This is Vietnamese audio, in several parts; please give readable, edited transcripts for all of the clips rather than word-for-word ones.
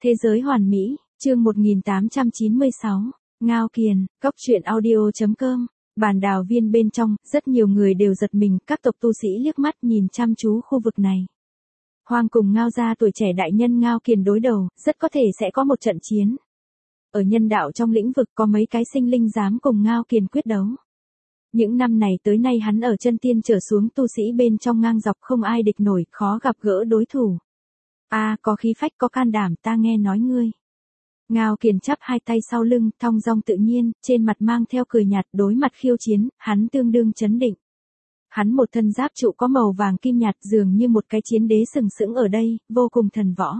Thế giới hoàn mỹ, chương 1896, Ngao Kiền, Góc truyện audio.com, bàn đào viên bên trong, rất nhiều người đều giật mình, các tộc tu sĩ liếc mắt nhìn chăm chú khu vực này. Hoang cùng Ngao gia tuổi trẻ đại nhân Ngao Kiền đối đầu, rất có thể sẽ có một trận chiến. Ở nhân đạo trong lĩnh vực có mấy cái sinh linh dám cùng Ngao Kiền quyết đấu. Những năm này tới nay hắn ở chân tiên trở xuống tu sĩ bên trong ngang dọc không ai địch nổi, khó gặp gỡ đối thủ. Có khí phách có can đảm, ta nghe nói ngươi. Ngao Kiền chắp hai tay sau lưng, thong dong tự nhiên, trên mặt mang theo cười nhạt, đối mặt khiêu chiến, hắn tương đương chấn định. Hắn một thân giáp trụ có màu vàng kim nhạt, dường như một cái chiến đế sừng sững ở đây, vô cùng thần võ.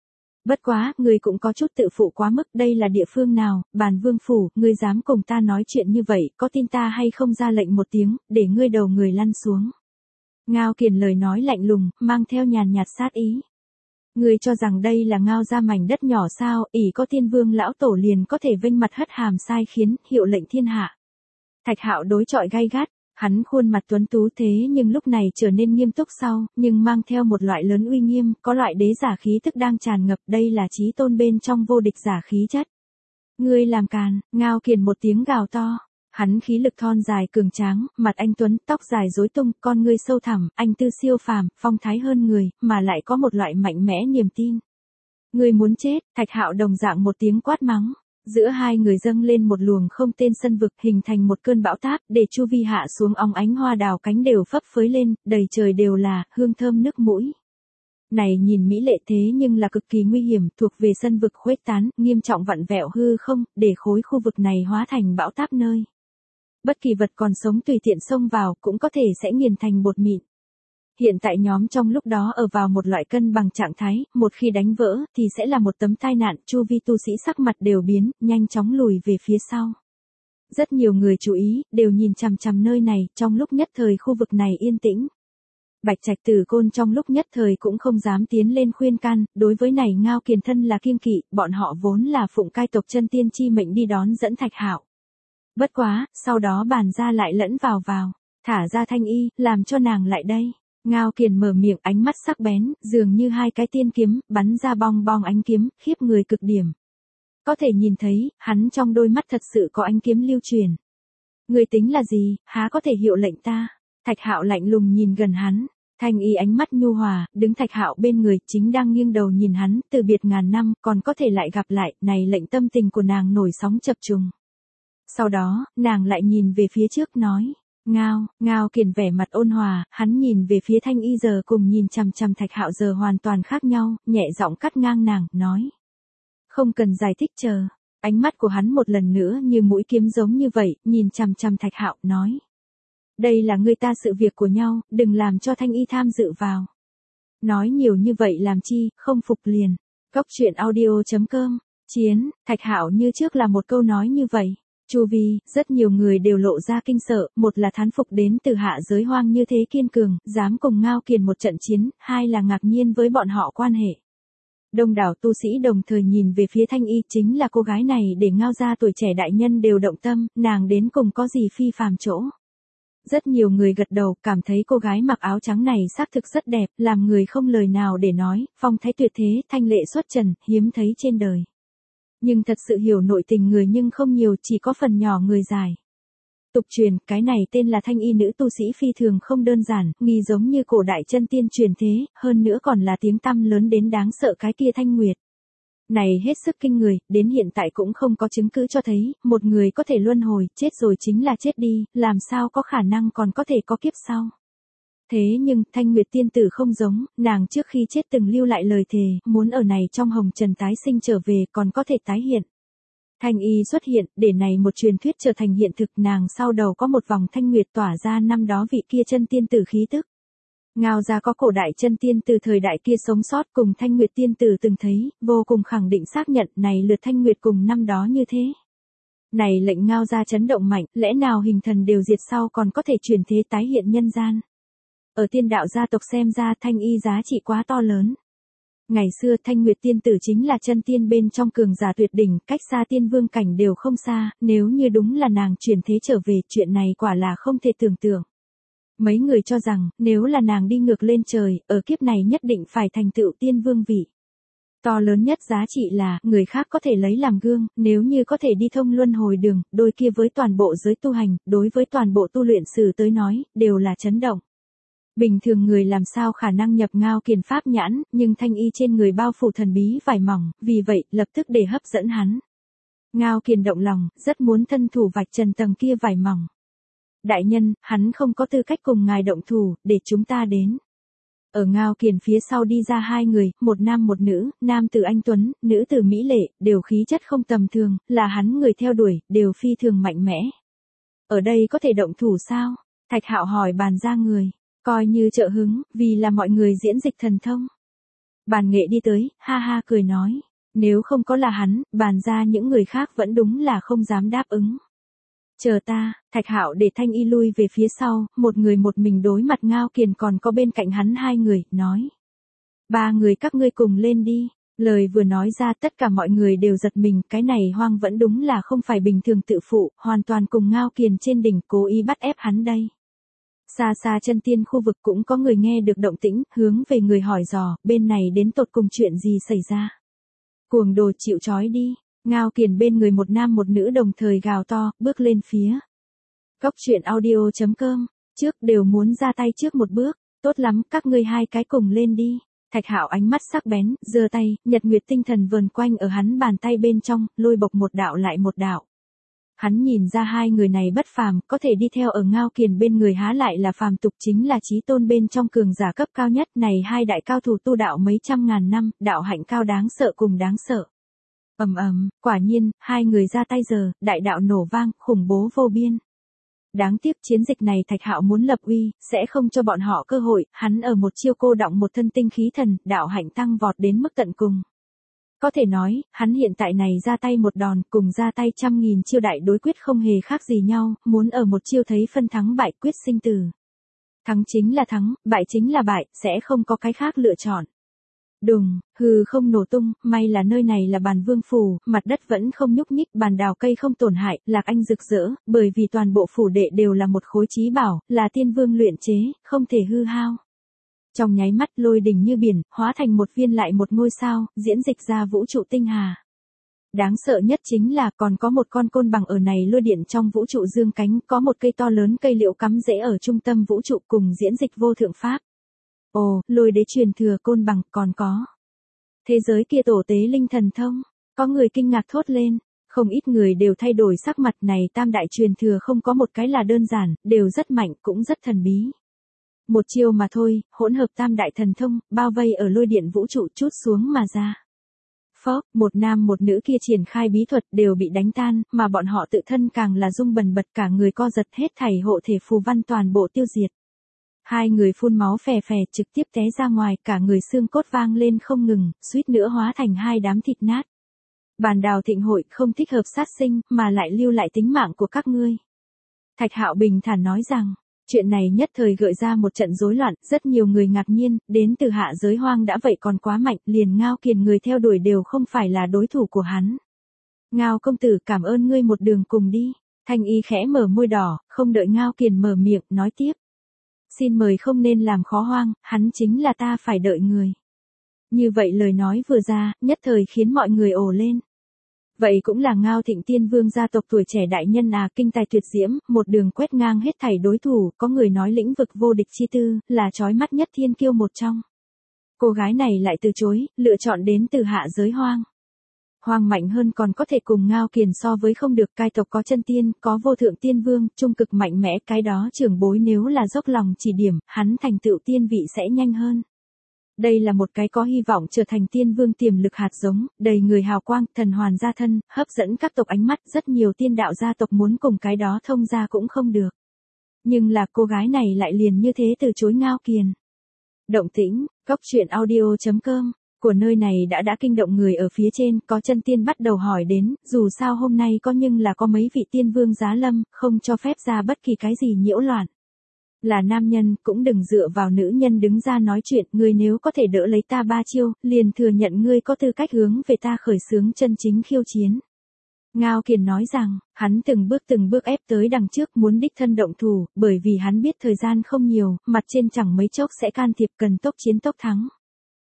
Bất quá, người cũng có chút tự phụ quá mức, đây là địa phương nào, Bàn Vương phủ, ngươi dám cùng ta nói chuyện như vậy, có tin ta hay không ra lệnh một tiếng, để ngươi đầu người lăn xuống. Ngao Kiền lời nói lạnh lùng, mang theo nhàn nhạt sát ý. Ngươi cho rằng đây là Ngao gia mảnh đất nhỏ sao, ỷ có Tiên Vương lão tổ liền có thể vênh mặt hất hàm sai khiến, hiệu lệnh thiên hạ. Thạch Hạo đối chọi gay gắt, hắn khuôn mặt tuấn tú thế nhưng lúc này trở nên nghiêm túc sau, nhưng mang theo một loại lớn uy nghiêm, có loại đế giả khí tức đang tràn ngập, đây là chí tôn bên trong vô địch giả khí chất. Ngươi làm càn, Ngao Kiền một tiếng gào to. Hắn khí lực thon dài cường tráng, mặt anh tuấn, tóc dài rối tung, con ngươi sâu thẳm, anh tư siêu phàm, phong thái hơn người, mà lại có một loại mạnh mẽ niềm tin. Ngươi muốn chết, Thạch Hạo đồng dạng một tiếng quát mắng. Giữa hai người dâng lên một luồng không tên sân vực, hình thành một cơn bão táp, để chu vi hạ xuống óng ánh hoa đào cánh đều phấp phới lên, đầy trời đều là hương thơm nước mũi. Này nhìn mỹ lệ thế nhưng là cực kỳ nguy hiểm, thuộc về sân vực khuếch tán, nghiêm trọng vặn vẹo hư không, để khối khu vực này hóa thành bão táp nơi. Bất kỳ vật còn sống tùy tiện xông vào cũng có thể sẽ nghiền thành bột mịn. Hiện tại nhóm trong lúc đó ở vào một loại cân bằng trạng thái, một khi đánh vỡ thì sẽ là một tấm tai nạn, chu vi tu sĩ sắc mặt đều biến, nhanh chóng lùi về phía sau. Rất nhiều người chú ý, đều nhìn chằm chằm nơi này, trong lúc nhất thời khu vực này yên tĩnh. Bạch Trạch Tử Côn trong lúc nhất thời cũng không dám tiến lên khuyên can, đối với này Ngao Kiền thân là kiêng kỵ, bọn họ vốn là phụng cai tộc chân tiên chi mệnh đi đón dẫn Thạch Hạo. Bất quá, sau đó bàn ra lại lẫn vào, thả ra Thanh Y, làm cho nàng lại đây. Ngao Kiền mở miệng, ánh mắt sắc bén, dường như hai cái tiên kiếm, bắn ra bong bong ánh kiếm, khiếp người cực điểm. Có thể nhìn thấy, hắn trong đôi mắt thật sự có ánh kiếm lưu truyền. Người tính là gì, há có thể hiệu lệnh ta? Thạch Hạo lạnh lùng nhìn gần hắn. Thanh Y ánh mắt nhu hòa, đứng Thạch Hạo bên người, chính đang nghiêng đầu nhìn hắn, từ biệt ngàn năm, còn có thể lại gặp lại, này lệnh tâm tình của nàng nổi sóng chập trùng. Sau đó, nàng lại nhìn về phía trước nói, Ngao Kiền vẻ mặt ôn hòa, hắn nhìn về phía Thanh Y giờ cùng nhìn chằm chằm Thạch Hạo giờ hoàn toàn khác nhau, nhẹ giọng cắt ngang nàng, nói. Không cần giải thích chờ, ánh mắt của hắn một lần nữa như mũi kiếm giống như vậy, nhìn chằm chằm Thạch Hạo, nói. Đây là người ta sự việc của nhau, đừng làm cho Thanh Y tham dự vào. Nói nhiều như vậy làm chi, không phục liền. Góc truyện audio.com, chiến, Thạch Hạo như trước là một câu nói như vậy. Chu vi, rất nhiều người đều lộ ra kinh sợ, một là thán phục đến từ hạ giới hoang như thế kiên cường, dám cùng Ngao Kiền một trận chiến, hai là ngạc nhiên với bọn họ quan hệ. Đông đảo tu sĩ đồng thời nhìn về phía Thanh Y, chính là cô gái này để Ngao gia tuổi trẻ đại nhân đều động tâm, nàng đến cùng có gì phi phàm chỗ. Rất nhiều người gật đầu, cảm thấy cô gái mặc áo trắng này xác thực rất đẹp, làm người không lời nào để nói, phong thái tuyệt thế, thanh lệ xuất trần, hiếm thấy trên đời. Nhưng thật sự hiểu nội tình người nhưng không nhiều, chỉ có phần nhỏ người giải. Tục truyền, cái này tên là Thanh Y nữ tu sĩ phi thường không đơn giản, nghi giống như cổ đại chân tiên truyền thế, hơn nữa còn là tiếng tăm lớn đến đáng sợ cái kia Thanh Nguyệt. Này hết sức kinh người, đến hiện tại cũng không có chứng cứ cho thấy, một người có thể luân hồi, chết rồi chính là chết đi, làm sao có khả năng còn có thể có kiếp sau. Thế nhưng, Thanh Nguyệt tiên tử không giống, nàng trước khi chết từng lưu lại lời thề, muốn ở này trong hồng trần tái sinh trở về còn có thể tái hiện. Thanh Y xuất hiện, để này một truyền thuyết trở thành hiện thực, nàng sau đầu có một vòng Thanh Nguyệt tỏa ra năm đó vị kia chân tiên tử khí tức. Ngao gia có cổ đại chân tiên từ thời đại kia sống sót cùng Thanh Nguyệt tiên tử từng thấy, vô cùng khẳng định xác nhận này lượt Thanh Nguyệt cùng năm đó như thế. Này lệnh Ngao gia chấn động mạnh, lẽ nào hình thần đều diệt sau còn có thể chuyển thế tái hiện nhân gian. Ở tiên đạo gia tộc xem ra Thanh Y giá trị quá to lớn. Ngày xưa Thanh Nguyệt tiên tử chính là chân tiên bên trong cường giả tuyệt đỉnh, cách xa tiên vương cảnh đều không xa, nếu như đúng là nàng chuyển thế trở về, chuyện này quả là không thể tưởng tượng. Mấy người cho rằng, nếu là nàng đi ngược lên trời, ở kiếp này nhất định phải thành tựu tiên vương vị. To lớn nhất giá trị là, người khác có thể lấy làm gương, nếu như có thể đi thông luân hồi đường, đôi kia với toàn bộ giới tu hành, đối với toàn bộ tu luyện sử tới nói, đều là chấn động. Bình thường người làm sao khả năng nhập Ngao Kiền pháp nhãn, nhưng thanh y trên người bao phủ thần bí vải mỏng, vì vậy, lập tức để hấp dẫn hắn. Ngao Kiền động lòng, rất muốn thân thủ vạch trần tầng kia vải mỏng. Đại nhân, hắn không có tư cách cùng ngài động thủ, để chúng ta đến. Ở Ngao Kiền phía sau đi ra hai người, một nam một nữ, nam tử anh tuấn, nữ tử mỹ lệ, đều khí chất không tầm thường, là hắn người theo đuổi, đều phi thường mạnh mẽ. Ở đây có thể động thủ sao? Thạch Hạo hỏi bàn ra người, coi như trợ hứng, vì là mọi người diễn dịch thần thông. Bàn Nghệ đi tới, ha ha cười nói, nếu không có là hắn, bàn ra những người khác vẫn đúng là không dám đáp ứng. Chờ ta, Thạch Hạo để Thanh Y lui về phía sau, một người một mình đối mặt Ngao Kiền còn có bên cạnh hắn hai người, nói. Ba người các ngươi cùng lên đi. Lời vừa nói ra tất cả mọi người đều giật mình, cái này hoang vẫn đúng là không phải bình thường tự phụ, hoàn toàn cùng Ngao Kiền trên đỉnh cố ý bắt ép hắn đây. Xa xa chân tiên khu vực cũng có người nghe được động tĩnh, hướng về người hỏi dò, bên này đến tột cùng chuyện gì xảy ra. Cuồng đồ chịu trói đi. Ngao Kiền bên người một nam một nữ đồng thời gào to, bước lên phía. Góc truyện audio.com, trước đều muốn ra tay trước một bước, tốt lắm, các ngươi hai cái cùng lên đi. Thạch Hạo ánh mắt sắc bén, giơ tay, nhật nguyệt tinh thần vờn quanh ở hắn bàn tay bên trong, lôi bộc một đạo lại một đạo. Hắn nhìn ra hai người này bất phàm, có thể đi theo ở Ngao Kiền bên người há lại là phàm tục, chính là chí tôn bên trong cường giả cấp cao nhất. Này hai đại cao thủ tu đạo mấy trăm ngàn năm, đạo hạnh cao đáng sợ cùng đáng sợ. Quả nhiên, hai người ra tay giờ, đại đạo nổ vang, khủng bố vô biên. Đáng tiếc chiến dịch này Thạch Hạo muốn lập uy, sẽ không cho bọn họ cơ hội, hắn ở một chiêu cô đọng một thân tinh khí thần, đạo hạnh tăng vọt đến mức tận cùng. Có thể nói, hắn hiện tại này ra tay một đòn, cùng ra tay 100.000 chiêu đại đối quyết không hề khác gì nhau, muốn ở một chiêu thấy phân thắng bại quyết sinh tử. Thắng chính là thắng, bại chính là bại, sẽ không có cái khác lựa chọn. Đùng, hư không nổ tung, may là nơi này là Bàn Vương phủ, mặt đất vẫn không nhúc nhích, bàn đào cây không tổn hại, Lạc Anh rực rỡ, bởi vì toàn bộ phủ đệ đều là một khối chí bảo, là tiên vương luyện chế, không thể hư hao. Trong nháy mắt lôi đỉnh như biển, hóa thành một viên lại một ngôi sao, diễn dịch ra vũ trụ tinh hà. Đáng sợ nhất chính là còn có một con côn bằng ở này lôi điện trong vũ trụ dương cánh, có một cây to lớn cây liễu cắm rễ ở trung tâm vũ trụ cùng diễn dịch vô thượng pháp. Ồ, lôi đế truyền thừa côn bằng, còn có. Thế giới kia tổ tế linh thần thông, có người kinh ngạc thốt lên, không ít người đều thay đổi sắc mặt này, tam đại truyền thừa không có một cái là đơn giản, đều rất mạnh, cũng rất thần bí. Một chiêu mà thôi, hỗn hợp tam đại thần thông, bao vây ở lôi điện vũ trụ chút xuống mà ra. Phốc, một nam một nữ kia triển khai bí thuật đều bị đánh tan, mà bọn họ tự thân càng là rung bần bật, cả người co giật, hết thảy hộ thể phù văn toàn bộ tiêu diệt. Hai người phun máu phè phè trực tiếp té ra ngoài, cả người xương cốt vang lên không ngừng, suýt nữa hóa thành hai đám thịt nát. Bàn đào thịnh hội không thích hợp sát sinh, mà lại lưu lại tính mạng của các ngươi. Thạch Hạo bình thản nói rằng, chuyện này nhất thời gợi ra một trận rối loạn, rất nhiều người ngạc nhiên, đến từ hạ giới hoang đã vậy còn quá mạnh, liền Ngao Kiền người theo đuổi đều không phải là đối thủ của hắn. Ngao công tử, cảm ơn ngươi một đường cùng đi. Thanh Y khẽ mở môi đỏ, không đợi Ngao Kiền mở miệng, nói tiếp. Xin mời không nên làm khó hoang, hắn chính là ta phải đợi người. Như vậy lời nói vừa ra, nhất thời khiến mọi người ồ lên. Vậy cũng là Ngao Thịnh Tiên Vương gia tộc tuổi trẻ đại nhân à, kinh tài tuyệt diễm, một đường quét ngang hết thảy đối thủ, có người nói lĩnh vực vô địch chi tư, là chói mắt nhất thiên kiêu một trong. Cô gái này lại từ chối, lựa chọn đến từ hạ giới hoang. Hoang mạnh hơn còn có thể cùng Ngao Kiền so với không được, cai tộc có chân tiên, có vô thượng tiên vương, trung cực mạnh mẽ, cái đó trưởng bối nếu là dốc lòng chỉ điểm, hắn thành tựu tiên vị sẽ nhanh hơn. Đây là một cái có hy vọng trở thành tiên vương tiềm lực hạt giống, đầy người hào quang, thần hoàn gia thân, hấp dẫn các tộc ánh mắt, rất nhiều tiên đạo gia tộc muốn cùng cái đó thông ra cũng không được. Nhưng là cô gái này lại liền như thế từ chối Ngao Kiền. Động tĩnh, góc truyện audio.com, của nơi này đã kinh động người ở phía trên, có chân tiên bắt đầu hỏi đến, dù sao hôm nay có nhưng là có mấy vị tiên vương giá lâm, không cho phép ra bất kỳ cái gì nhiễu loạn. Là nam nhân, cũng đừng dựa vào nữ nhân đứng ra nói chuyện, ngươi nếu có thể đỡ lấy ta 3 chiêu, liền thừa nhận ngươi có tư cách hướng về ta khởi xướng chân chính khiêu chiến. Ngao Kiền nói rằng, hắn từng bước ép tới đằng trước muốn đích thân động thủ, bởi vì hắn biết thời gian không nhiều, mặt trên chẳng mấy chốc sẽ can thiệp, cần tốc chiến tốc thắng.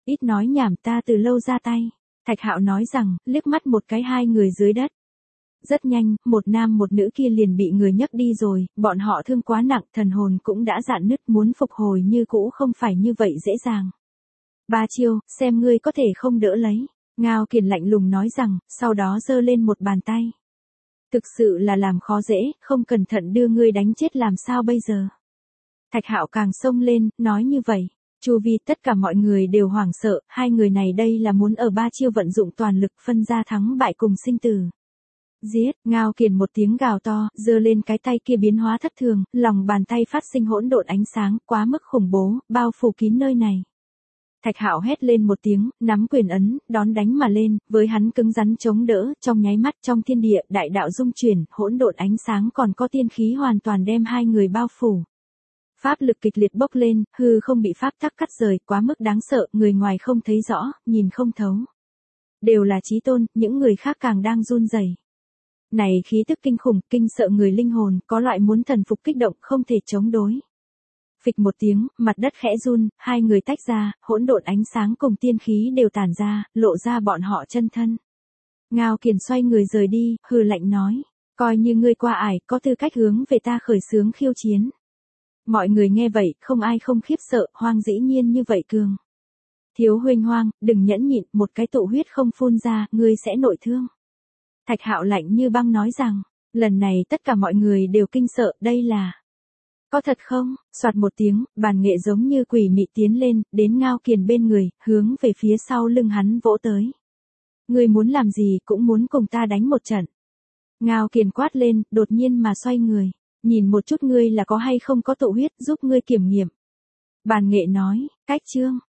Ít nói nhảm, ta từ lâu ra tay. Thạch Hạo nói rằng, liếc mắt một cái hai người dưới đất. Rất nhanh, một nam một nữ kia liền bị người nhấc đi rồi, bọn họ thương quá nặng, thần hồn cũng đã rạn nứt, muốn phục hồi như cũ không phải như vậy dễ dàng. 3 chiêu, xem ngươi có thể không đỡ lấy. Ngao Kiền lạnh lùng nói rằng, sau đó giơ lên một bàn tay. Thực sự là làm khó dễ, không cẩn thận đưa ngươi đánh chết làm sao bây giờ. Thạch Hạo càng xông lên, nói như vậy. Chu vi tất cả mọi người đều hoảng sợ, hai người này đây là muốn ở 3 chiêu vận dụng toàn lực phân ra thắng bại cùng sinh tử. Giết, Ngao Kiền một tiếng gào to, giơ lên cái tay kia biến hóa thất thường, lòng bàn tay phát sinh hỗn độn ánh sáng, quá mức khủng bố, bao phủ kín nơi này. Thạch Hạo hét lên một tiếng, nắm quyền ấn, đón đánh mà lên, với hắn cứng rắn chống đỡ, trong nháy mắt trong thiên địa, đại đạo dung chuyển, hỗn độn ánh sáng còn có tiên khí hoàn toàn đem hai người bao phủ. Pháp lực kịch liệt bốc lên, hư không bị pháp tắc cắt rời, quá mức đáng sợ, người ngoài không thấy rõ, nhìn không thấu. Đều là chí tôn, những người khác càng đang run rẩy. Này khí tức kinh khủng, kinh sợ người linh hồn, có loại muốn thần phục kích động, không thể chống đối. Phịch một tiếng, mặt đất khẽ run, hai người tách ra, hỗn độn ánh sáng cùng tiên khí đều tản ra, lộ ra bọn họ chân thân. Ngao Kiền xoay người rời đi, hừ lạnh nói, coi như ngươi qua ải, có tư cách hướng về ta khởi xướng khiêu chiến. Mọi người nghe vậy, không ai không khiếp sợ, Hoang dĩ nhiên như vậy cường. Thiếu huynh Hoang, đừng nhẫn nhịn, một cái tụ huyết không phun ra, ngươi sẽ nội thương. Thạch Hạo lạnh như băng nói rằng, lần này tất cả mọi người đều kinh sợ, đây là... Có thật không? Soạt một tiếng, bàn nghệ giống như quỷ mị tiến lên, đến Ngao Kiền bên người, hướng về phía sau lưng hắn vỗ tới. Ngươi muốn làm gì cũng muốn cùng ta đánh một trận. Ngao Kiền quát lên, đột nhiên mà xoay người. Nhìn một chút ngươi là có hay không có tụ huyết, giúp ngươi kiểm nghiệm. Bàn nghệ nói, cách chương.